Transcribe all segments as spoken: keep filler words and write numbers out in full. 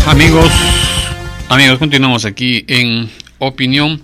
Amigos, amigos, continuamos aquí en Opinión.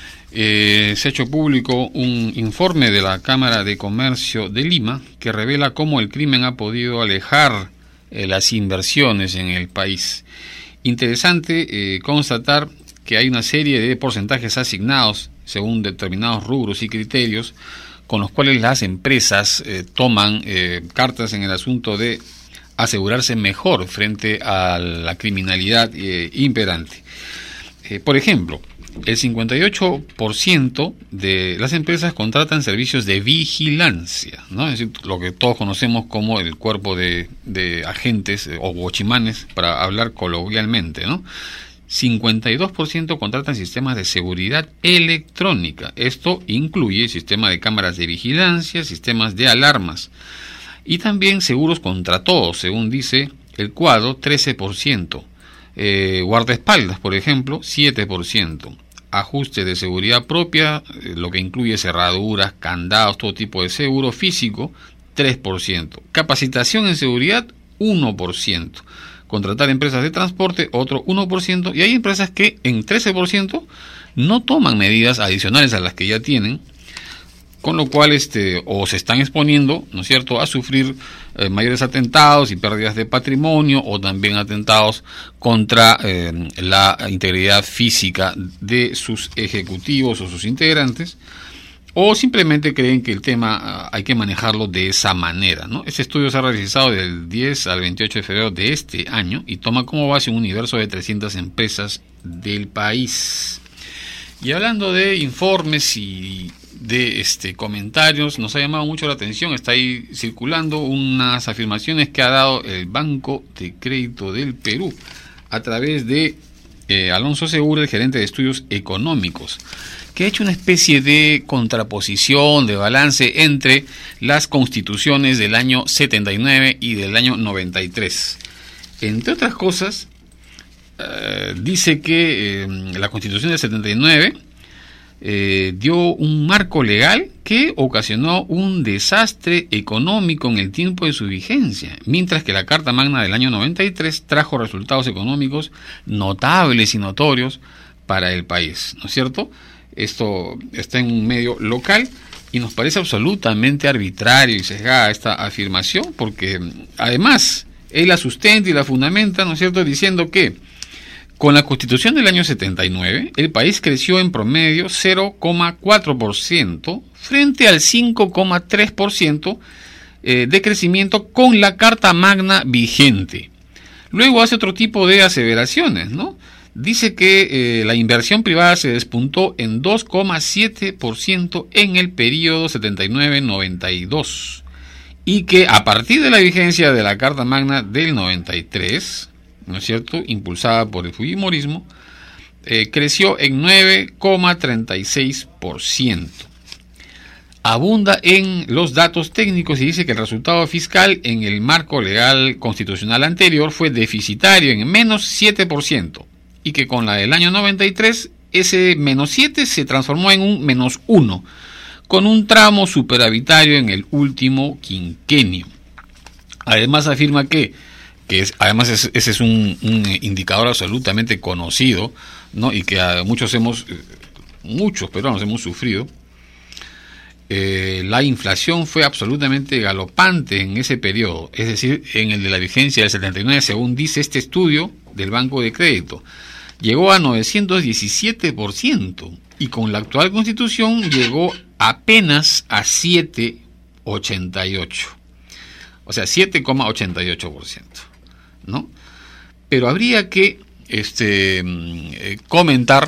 Eh, se ha hecho público un informe de la Cámara de Comercio de Lima que revela cómo el crimen ha podido alejar eh, las inversiones en el país. Interesante eh, constatar que hay una serie de porcentajes asignados según determinados rubros y criterios con los cuales las empresas eh, toman eh, cartas en el asunto de asegurarse mejor frente a la criminalidad eh, imperante. Eh, por ejemplo, el cincuenta y ocho por ciento de las empresas contratan servicios de vigilancia, ¿no? Es decir, lo que todos conocemos como el cuerpo de, de agentes eh, o guachimanes, para hablar coloquialmente, ¿no? cincuenta y dos por ciento contratan sistemas de seguridad electrónica. Esto incluye sistema de cámaras de vigilancia, sistemas de alarmas. Y también seguros contra todo, según dice el cuadro, trece por ciento. Eh, guardaespaldas, por ejemplo, siete por ciento. Ajuste de seguridad propia, eh, lo que incluye cerraduras, candados, todo tipo de seguro físico, tres por ciento. Capacitación en seguridad, uno por ciento. Contratar empresas de transporte, otro uno por ciento. Y hay empresas que en trece por ciento no toman medidas adicionales a las que ya tienen, con lo cual este o se están exponiendo, ¿no es cierto?, a sufrir eh, mayores atentados y pérdidas de patrimonio, o también atentados contra eh, la integridad física de sus ejecutivos o sus integrantes, o simplemente creen que el tema uh, hay que manejarlo de esa manera, ¿no? Este estudio se ha realizado del diez al veintiocho de febrero de este año y toma como base un universo de trescientas empresas del país. Y hablando de informes y de este comentarios, nos ha llamado mucho la atención, está ahí circulando unas afirmaciones que ha dado el Banco de Crédito del Perú a través de eh, Alonso Segura, el gerente de estudios económicos, que ha hecho una especie de contraposición, de balance entre las constituciones del año setenta y nueve y del año noventa y tres. Entre otras cosas, eh, dice que eh, la constitución del setenta y nueve Eh, dio un marco legal que ocasionó un desastre económico en el tiempo de su vigencia, mientras que la Carta Magna del año noventa y tres trajo resultados económicos notables y notorios para el país, ¿no es cierto? Esto está en un medio local y nos parece absolutamente arbitrario y sesgada esta afirmación, porque además él la sustenta y la fundamenta, ¿no es cierto?, diciendo que con la Constitución del año setenta y nueve, el país creció en promedio cero coma cuatro por ciento frente al cinco coma tres por ciento eh, de crecimiento con la Carta Magna vigente. Luego hace otro tipo de aseveraciones, ¿no? Dice que eh, la inversión privada se despuntó en dos coma siete por ciento en el periodo setenta y nueve noventa y dos y que a partir de la vigencia de la Carta Magna del noventa y tres, ¿no es cierto?, impulsada por el fujimorismo, eh, creció en nueve coma treinta y seis por ciento. Abunda en los datos técnicos y dice que el resultado fiscal en el marco legal constitucional anterior fue deficitario en menos siete por ciento y que con la del año noventa y tres ese menos siete se transformó en un menos uno, con un tramo superavitario en el último quinquenio. Además afirma que que es, además es, ese es un, un indicador absolutamente conocido, ¿no?, y que a muchos hemos, muchos peruanos hemos sufrido. Eh, la inflación fue absolutamente galopante en ese periodo, es decir, en el de la vigencia del setenta y nueve, según dice este estudio del Banco de Crédito, llegó a novecientos diecisiete por ciento y con la actual Constitución llegó apenas a siete coma ochenta y ocho por ciento, o sea, siete coma ochenta y ocho por ciento. ¿no? Pero habría que este eh, comentar,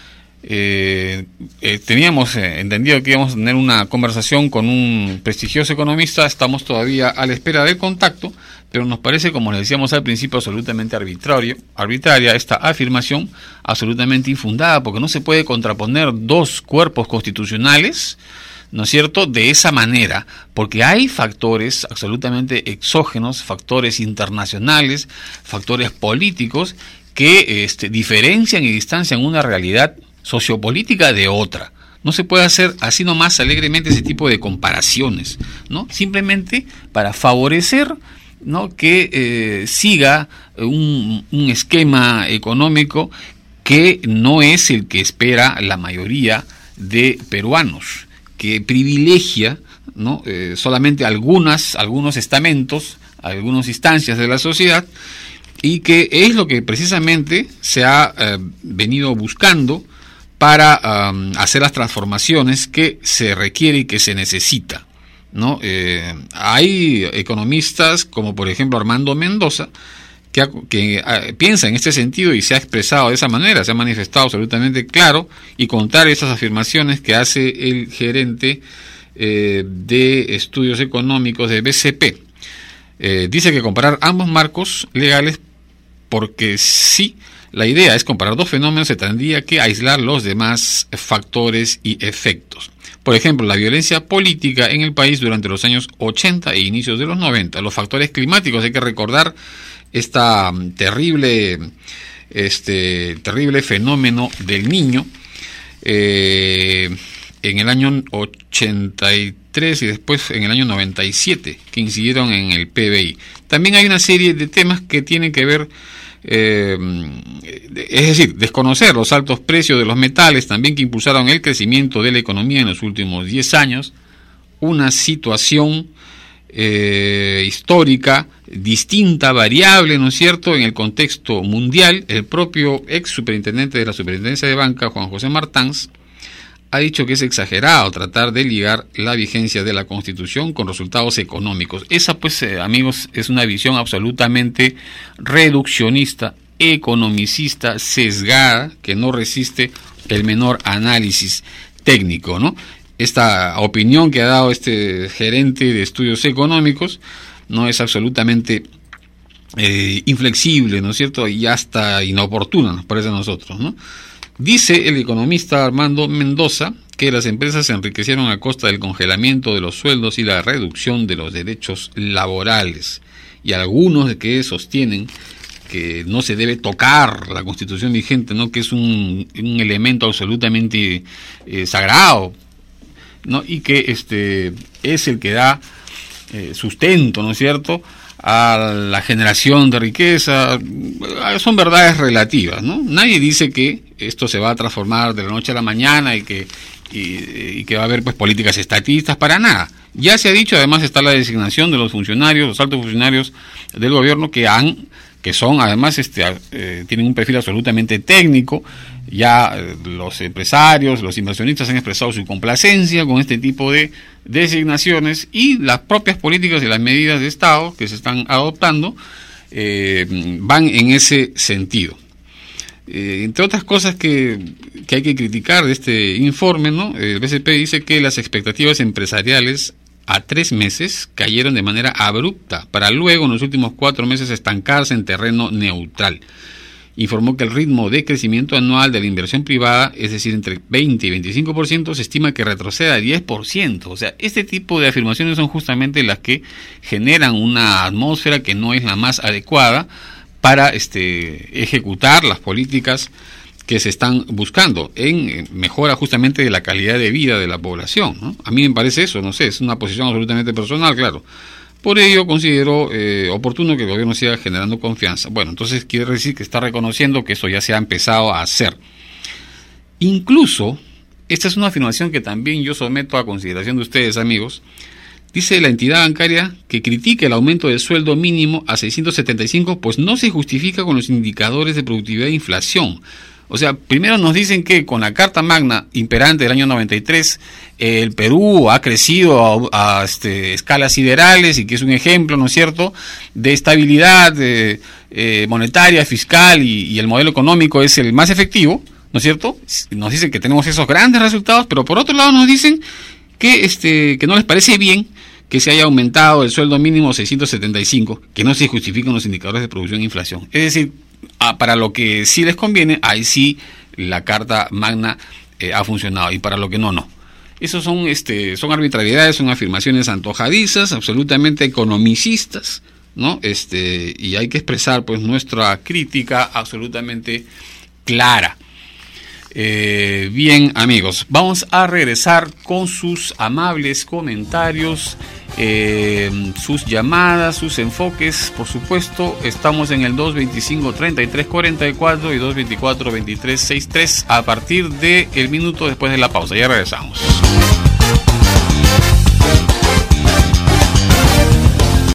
eh, eh, teníamos eh, entendido que íbamos a tener una conversación con un prestigioso economista, estamos todavía a la espera del contacto, pero nos parece, como les decíamos al principio, absolutamente arbitrario, arbitraria esta afirmación, absolutamente infundada, porque no se puede contraponer dos cuerpos constitucionales, ¿no es cierto?, de esa manera, porque hay factores absolutamente exógenos, factores internacionales, factores políticos que este, diferencian y distancian una realidad sociopolítica de otra. No se puede hacer así nomás alegremente ese tipo de comparaciones, ¿no? Simplemente para favorecer ¿no?, que eh, siga un, un esquema económico que no es el que espera la mayoría de peruanos, que privilegia, ¿no?, eh, solamente algunas, algunos estamentos, algunas instancias de la sociedad, y que es lo que precisamente se ha eh, venido buscando para um, hacer las transformaciones que se requiere y que se necesita, ¿no? Eh, hay economistas como por ejemplo Armando Mendoza que, ha, que uh, piensa en este sentido y se ha expresado de esa manera, se ha manifestado absolutamente claro y contrario a esas afirmaciones que hace el gerente eh, de estudios económicos de B C P. Eh, dice que comparar ambos marcos legales, porque sí, la idea es comparar dos fenómenos, se tendría que aislar los demás factores y efectos. Por ejemplo, la violencia política en el país durante los años ochenta e inicios de los noventa, los factores climáticos, hay que recordar esta terrible, este terrible fenómeno del Niño, eh, en el año ochenta y tres y después en el año noventa y siete, que incidieron en el P B I. También hay una serie de temas que tienen que ver, eh, es decir, desconocer los altos precios de los metales, también que impulsaron el crecimiento de la economía en los últimos diez años, una situación eh, histórica distinta, variable, ¿no es cierto?, en el contexto mundial. El propio ex superintendente de la Superintendencia de Banca, Juan José Martans, ha dicho que es exagerado tratar de ligar la vigencia de la Constitución con resultados económicos. Esa, pues, eh, amigos, es una visión absolutamente reduccionista, economicista, sesgada, que no resiste el menor análisis técnico, ¿no? Esta opinión que ha dado este gerente de estudios económicos no es absolutamente eh, inflexible, ¿no es cierto?, y hasta inoportuna, nos parece a nosotros, ¿no? Dice el economista Armando Mendoza que las empresas se enriquecieron a costa del congelamiento de los sueldos y la reducción de los derechos laborales, y algunos de que sostienen que no se debe tocar la Constitución vigente, ¿no?, que es un, un elemento absolutamente eh, sagrado, ¿no?, y que este es el que da eh, sustento, ¿no es cierto?, a la generación de riqueza. Son verdades relativas, ¿no? Nadie dice que esto se va a transformar de la noche a la mañana y que y, y que va a haber, pues, políticas estatistas, para nada. Ya se ha dicho, además está la designación de los funcionarios, los altos funcionarios del gobierno que han que son además este eh, tienen un perfil absolutamente técnico. Ya eh, los empresarios, los inversionistas han expresado su complacencia con este tipo de designaciones, y las propias políticas y las medidas de Estado que se están adoptando eh, van en ese sentido. Eh, entre otras cosas que, que hay que criticar de este informe, ¿no?, el B C P dice que las expectativas empresariales a tres meses cayeron de manera abrupta, para luego en los últimos cuatro meses estancarse en terreno neutral. Informó que el ritmo de crecimiento anual de la inversión privada, es decir, entre veinte y veinticinco por ciento, se estima que retroceda a diez por ciento. O sea, este tipo de afirmaciones son justamente las que generan una atmósfera que no es la más adecuada para este, ejecutar las políticas que se están buscando en mejora justamente de la calidad de vida de la población, ¿no? A mí me parece eso, no sé, es una posición absolutamente personal, claro. Por ello considero eh, oportuno que el gobierno siga generando confianza. Bueno, entonces quiere decir que está reconociendo que eso ya se ha empezado a hacer. Incluso, esta es una afirmación que también yo someto a consideración de ustedes, amigos. Dice la entidad bancaria que critica el aumento del sueldo mínimo a seiscientos setenta y cinco, pues no se justifica con los indicadores de productividad e inflación. O sea, primero nos dicen que con la Carta Magna imperante del año noventa y tres, eh, el Perú ha crecido a, a este, escalas siderales, y que es un ejemplo, ¿no es cierto?, de estabilidad de, eh, monetaria, fiscal, y, y el modelo económico es el más efectivo, ¿no es cierto? Nos dicen que tenemos esos grandes resultados, pero por otro lado nos dicen que, este, que no les parece bien que se haya aumentado el sueldo mínimo a seiscientos setenta y cinco, que no se justifican los indicadores de producción e inflación. Es decir, Ah, para lo que sí les conviene, ahí sí la Carta Magna eh, ha funcionado, y para lo que no, no. Esos son, este, son arbitrariedades, son afirmaciones antojadizas, absolutamente economicistas, ¿no? Este, y hay que expresar, pues, nuestra crítica absolutamente clara. Eh, bien, amigos, vamos a regresar con sus amables comentarios eh, sus llamadas, sus enfoques. Por supuesto, estamos en el dos veinticinco, treinta y tres, cuarenta y cuatro y dos veinticuatro, veintitrés, sesenta y tres a partir del minuto después de la pausa. Ya regresamos.